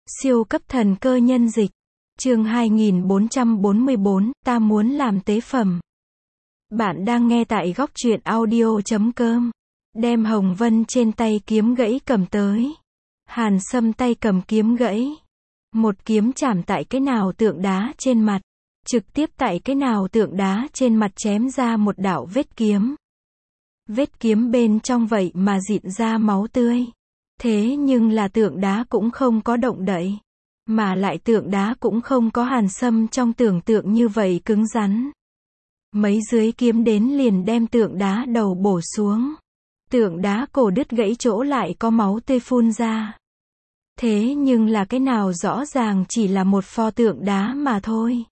Siêu cấp thần cơ nhân dịch. Chương 2444, ta muốn làm tế phẩm. Bạn đang nghe tại góc truyện audio.com. Đem hồng vân trên tay kiếm gãy cầm tới. Hàn Sâm tay cầm kiếm gãy. Một kiếm chạm tại cái nào tượng đá trên mặt. Trực tiếp tại cái nào tượng đá trên mặt chém ra một đạo vết kiếm. Vết kiếm bên trong vậy mà rịn ra máu tươi. Thế nhưng là tượng đá cũng không có động đậy. Mà lại tượng đá cũng không có Hàn Sâm trong tưởng tượng như vậy cứng rắn. Mấy dưới kiếm đến liền đem tượng đá đầu bổ xuống. Tượng đá cổ đứt gãy chỗ lại có máu tươi phun ra. Thế nhưng là cái nào rõ ràng chỉ là một pho tượng đá mà thôi.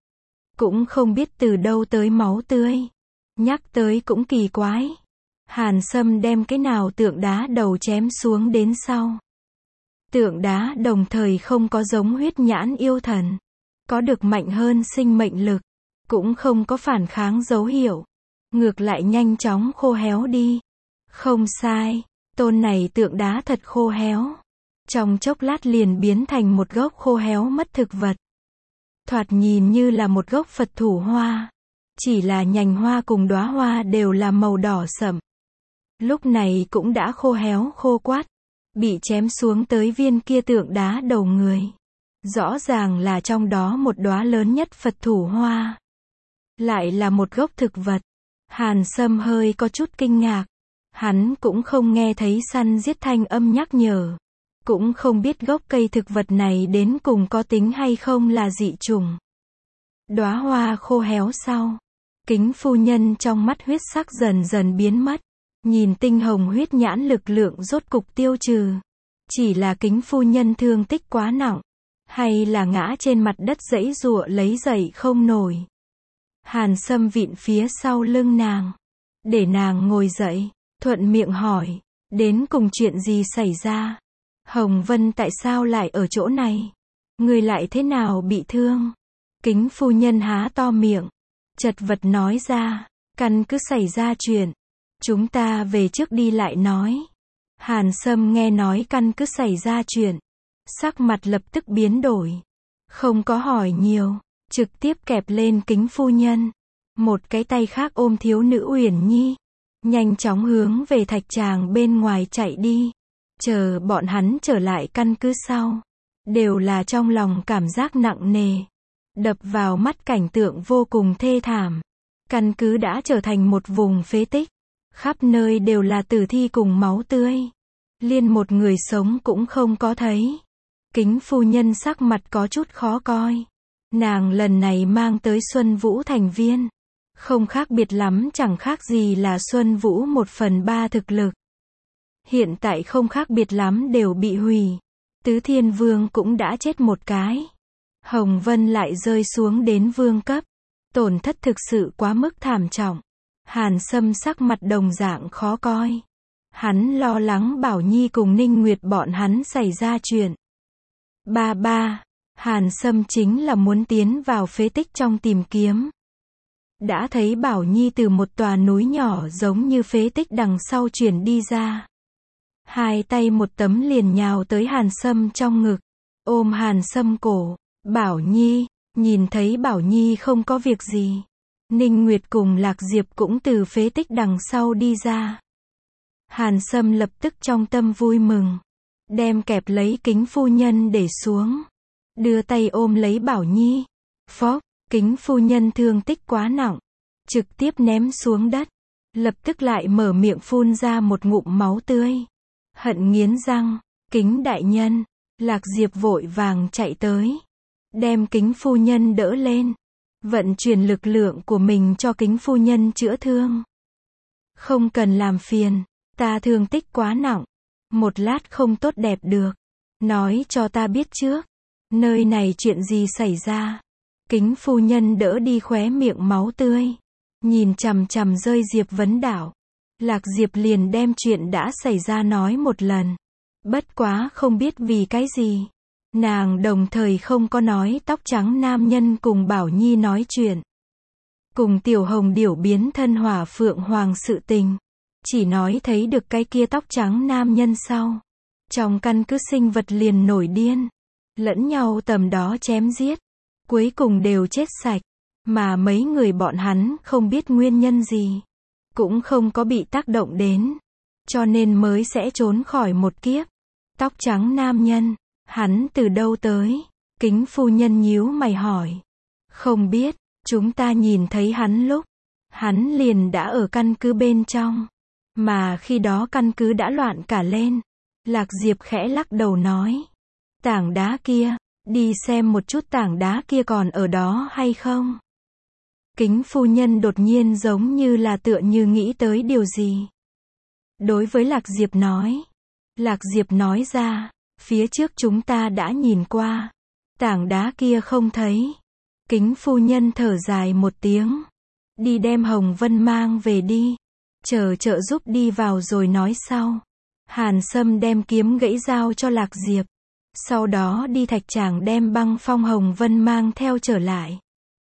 Cũng không biết từ đâu tới máu tươi. Nhắc tới cũng kỳ quái. Hàn Sâm đem cái nào tượng đá đầu chém xuống đến sau. Tượng đá đồng thời không có giống huyết nhãn yêu thần. Có được mạnh hơn sinh mệnh lực. Cũng không có phản kháng dấu hiệu. Ngược lại nhanh chóng khô héo đi. Không sai, tôn này tượng đá thật khô héo. Trong chốc lát liền biến thành một gốc khô héo mất thực vật. Thoạt nhìn như là một gốc Phật thủ hoa. Chỉ là nhành hoa cùng đóa hoa đều là màu đỏ sẫm. Lúc này cũng đã khô héo khô quắt. Bị chém xuống tới viên kia tượng đá đầu người. Rõ ràng là trong đó một đóa lớn nhất Phật thủ hoa. Lại là một gốc thực vật. Hàn Sâm hơi có chút kinh ngạc. Hắn cũng không nghe thấy săn giết thanh âm nhắc nhở. Cũng không biết gốc cây thực vật này đến cùng có tính hay không là dị chủng. Đóa hoa khô héo sau. Kính phu nhân trong mắt huyết sắc dần dần biến mất. Nhìn tinh hồng huyết nhãn lực lượng rốt cục tiêu trừ. Chỉ là kính phu nhân thương tích quá nặng. Hay là ngã trên mặt đất giãy giụa lấy dậy không nổi. Hàn Sâm vịn phía sau lưng nàng. Để nàng ngồi dậy. Thuận miệng hỏi. Đến cùng chuyện gì xảy ra? Hồng Vân tại sao lại ở chỗ này? Người lại thế nào bị thương? Kính phu nhân há to miệng. Chật vật nói ra. Căn cứ xảy ra chuyện. Chúng ta về trước đi lại nói. Hàn Sâm nghe nói căn cứ xảy ra chuyện. Sắc mặt lập tức biến đổi. Không có hỏi nhiều. Trực tiếp kẹp lên kính phu nhân. Một cái tay khác ôm thiếu nữ Uyển Nhi. Nhanh chóng hướng về thạch tràng bên ngoài chạy đi. Chờ bọn hắn trở lại căn cứ sau. Đều là trong lòng cảm giác nặng nề. Đập vào mắt cảnh tượng vô cùng thê thảm. Căn cứ đã trở thành một vùng phế tích. Khắp nơi đều là tử thi cùng máu tươi. Liên một người sống cũng không có thấy. Kính phu nhân sắc mặt có chút khó coi. Nàng lần này mang tới Xuân Vũ thành viên. Không khác biệt lắm, chẳng khác gì là Xuân Vũ 1/3 thực lực. Hiện tại không khác biệt lắm đều bị hủy. Tứ Thiên Vương cũng đã chết một cái. Hồng Vân lại rơi xuống đến vương cấp. Tổn thất thực sự quá mức thảm trọng. Hàn Sâm sắc mặt đồng dạng khó coi. Hắn lo lắng Bảo Nhi cùng Ninh Nguyệt bọn hắn xảy ra chuyện. Ba, Hàn Sâm chính là muốn tiến vào phế tích trong tìm kiếm. Đã thấy Bảo Nhi từ một tòa núi nhỏ giống như phế tích đằng sau chuyển đi ra. Hai tay một tấm liền nhào tới Hàn Sâm trong ngực. Ôm Hàn Sâm cổ. Bảo Nhi, nhìn thấy Bảo Nhi không có việc gì. Ninh Nguyệt cùng Lạc Diệp cũng từ phế tích đằng sau đi ra. Hàn Sâm lập tức trong tâm vui mừng. Đem kẹp lấy kính phu nhân để xuống. Đưa tay ôm lấy Bảo Nhi. Phốc, kính phu nhân thương tích quá nặng. Trực tiếp ném xuống đất. Lập tức lại mở miệng phun ra một ngụm máu tươi. Hận nghiến răng. Kính đại nhân. Lạc Diệp vội vàng chạy tới. Đem kính phu nhân đỡ lên. Vận chuyển lực lượng của mình cho kính phu nhân chữa thương. Không cần làm phiền. Ta thương tích quá nặng. Một lát không tốt đẹp được. Nói cho ta biết trước. Nơi này chuyện gì xảy ra? Kính phu nhân đỡ đi khóe miệng máu tươi. Nhìn chằm chằm rơi Diệp Vấn Đảo. Lạc Diệp liền đem chuyện đã xảy ra nói một lần. Bất quá không biết vì cái gì. Nàng đồng thời không có nói tóc trắng nam nhân cùng Bảo Nhi nói chuyện. Cùng Tiểu Hồng Điểu biến thân Hỏa Phượng Hoàng sự tình. Chỉ nói thấy được cái kia tóc trắng nam nhân sau. Trong căn cứ sinh vật liền nổi điên. lẫn nhau tầm đó chém giết, cuối cùng đều chết sạch, mà mấy người bọn hắn không biết nguyên nhân gì, cũng không có bị tác động đến, cho nên mới sẽ trốn khỏi một kiếp. Tóc trắng nam nhân, hắn từ đâu tới? Kính phu nhân nhíu mày hỏi. Không biết, chúng ta nhìn thấy hắn lúc, hắn liền đã ở căn cứ bên trong, mà khi đó căn cứ đã loạn cả lên. Lạc Diệp khẽ lắc đầu nói. Tảng đá kia, đi xem một chút tảng đá kia còn ở đó hay không? Kính phu nhân đột nhiên giống như là tựa như nghĩ tới điều gì. Đối với Lạc Diệp nói. Lạc Diệp nói ra, phía trước chúng ta đã nhìn qua, tảng đá kia không thấy. Kính phu nhân thở dài một tiếng. Đi đem Hồng Vân mang về đi. Chờ trợ giúp đi vào rồi nói sau. Hàn Sâm đem kiếm gãy giao cho Lạc Diệp. Sau đó đi Thạch Tràng đem Băng Phong Hồng Vân mang theo trở lại.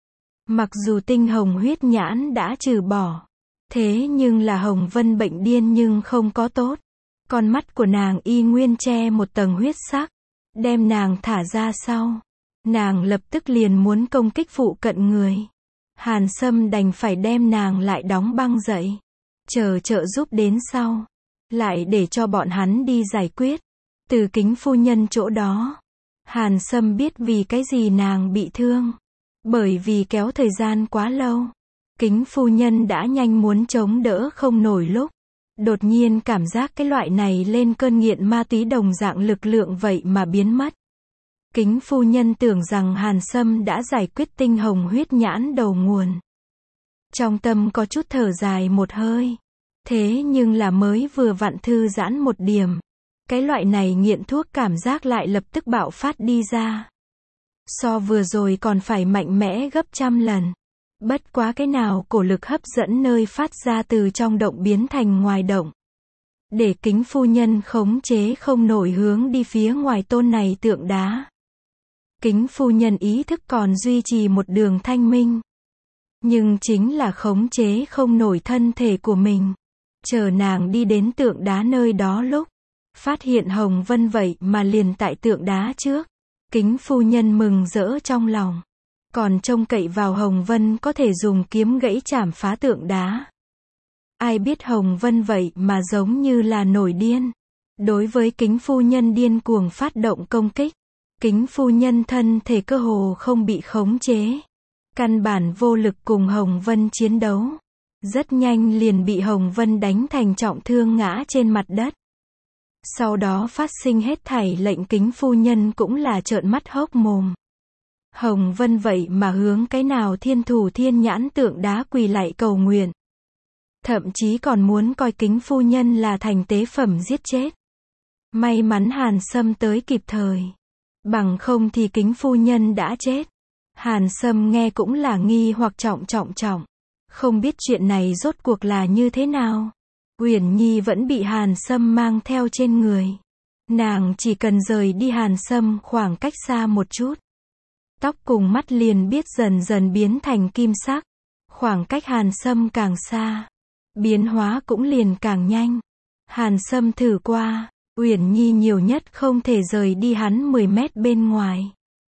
Mặc dù tinh hồng huyết nhãn đã trừ bỏ, thế nhưng là Hồng Vân bệnh điên nhưng không có tốt. Con mắt của nàng y nguyên che một tầng huyết sắc. Đem nàng thả ra sau, nàng lập tức liền muốn công kích phụ cận người. Hàn Sâm đành phải đem nàng lại đóng băng dậy. Chờ trợ giúp đến sau, lại để cho bọn hắn đi giải quyết. Từ kính phu nhân chỗ đó, Hàn Sâm biết vì cái gì nàng bị thương. Bởi vì kéo thời gian quá lâu, kính phu nhân đã nhanh muốn chống đỡ không nổi lúc. Đột nhiên cảm giác cái loại này lên cơn nghiện ma túy đồng dạng lực lượng vậy mà biến mất. Kính phu nhân tưởng rằng Hàn Sâm đã giải quyết tinh hồng huyết nhãn đầu nguồn. Trong tâm có chút thở dài một hơi. Thế nhưng là mới vừa vặn thư giãn một điểm. Cái loại này nghiện thuốc cảm giác lại lập tức bạo phát đi ra. So vừa rồi còn phải mạnh mẽ gấp trăm lần. Bất quá cái nào cổ lực hấp dẫn nơi phát ra từ trong động biến thành ngoài động. Để kính phu nhân khống chế không nổi hướng đi phía ngoài tôn này tượng đá. Kính phu nhân ý thức còn duy trì một đường thanh minh. Nhưng chính là khống chế không nổi thân thể của mình. Chờ nàng đi đến tượng đá nơi đó lúc. Phát hiện Hồng Vân vậy mà liền tại tượng đá trước. Kính phu nhân mừng rỡ trong lòng. Còn trông cậy vào Hồng Vân có thể dùng kiếm gãy chảm phá tượng đá. Ai biết Hồng Vân vậy mà giống như là nổi điên. Đối với kính phu nhân điên cuồng phát động công kích. Kính phu nhân thân thể cơ hồ không bị khống chế. Căn bản vô lực cùng Hồng Vân chiến đấu. Rất nhanh liền bị Hồng Vân đánh thành trọng thương ngã trên mặt đất. Sau đó phát sinh hết thảy lệnh kính phu nhân cũng là trợn mắt hốc mồm. Hồng Vân vậy mà hướng cái nào thiên thủ thiên nhãn tượng đá quỳ lạy cầu nguyện. Thậm chí còn muốn coi kính phu nhân là thành tế phẩm giết chết. May mắn Hàn Sâm tới kịp thời. Bằng không thì kính phu nhân đã chết. Hàn Sâm nghe cũng là nghi hoặc trọng. Không biết chuyện này rốt cuộc là như thế nào. Uyển Nhi vẫn bị Hàn Sâm mang theo trên người. Nàng chỉ cần rời đi Hàn Sâm khoảng cách xa một chút. Tóc cùng mắt liền biết dần dần biến thành kim sắc. Khoảng cách Hàn Sâm càng xa, biến hóa cũng liền càng nhanh. Hàn Sâm thử qua, Uyển Nhi nhiều nhất không thể rời đi hắn 10 mét bên ngoài.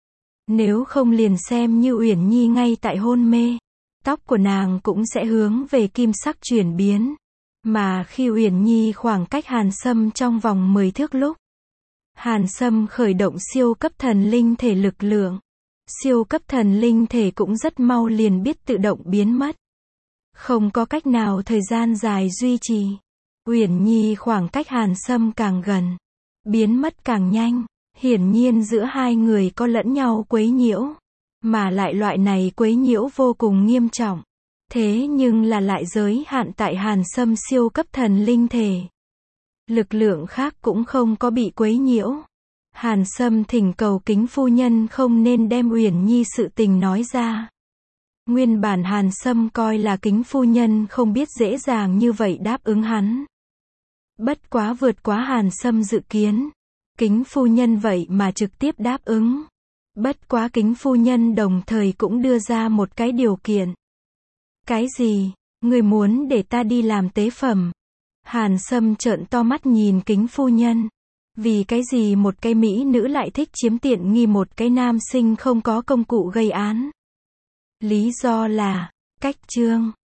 Nếu không liền xem như Uyển Nhi ngay tại hôn mê, tóc của nàng cũng sẽ hướng về kim sắc chuyển biến. Mà khi Uyển Nhi khoảng cách Hàn Sâm trong vòng 10 thước lúc, Hàn Sâm khởi động siêu cấp thần linh thể lực lượng. Siêu cấp thần linh thể cũng rất mau liền biết tự động biến mất. Không có cách nào thời gian dài duy trì. Uyển Nhi khoảng cách Hàn Sâm càng gần, biến mất càng nhanh. Hiển nhiên giữa hai người có lẫn nhau quấy nhiễu. Mà lại loại này quấy nhiễu vô cùng nghiêm trọng. Thế nhưng là lại giới hạn tại Hàn Sâm siêu cấp thần linh thể. Lực lượng khác cũng không có bị quấy nhiễu. Hàn Sâm thỉnh cầu kính phu nhân không nên đem Uyển Nhi sự tình nói ra. Nguyên bản Hàn Sâm coi là kính phu nhân không biết dễ dàng như vậy đáp ứng hắn. Bất quá vượt quá Hàn Sâm dự kiến. Kính phu nhân vậy mà trực tiếp đáp ứng. Bất quá kính phu nhân đồng thời cũng đưa ra một cái điều kiện. Cái gì? Người muốn để ta đi làm tế phẩm? Hàn Sâm trợn to mắt nhìn kính phu nhân. Vì cái gì một cái mỹ nữ lại thích chiếm tiện nghi một cái nam sinh không có công cụ gây án? Lý do là, cách chương.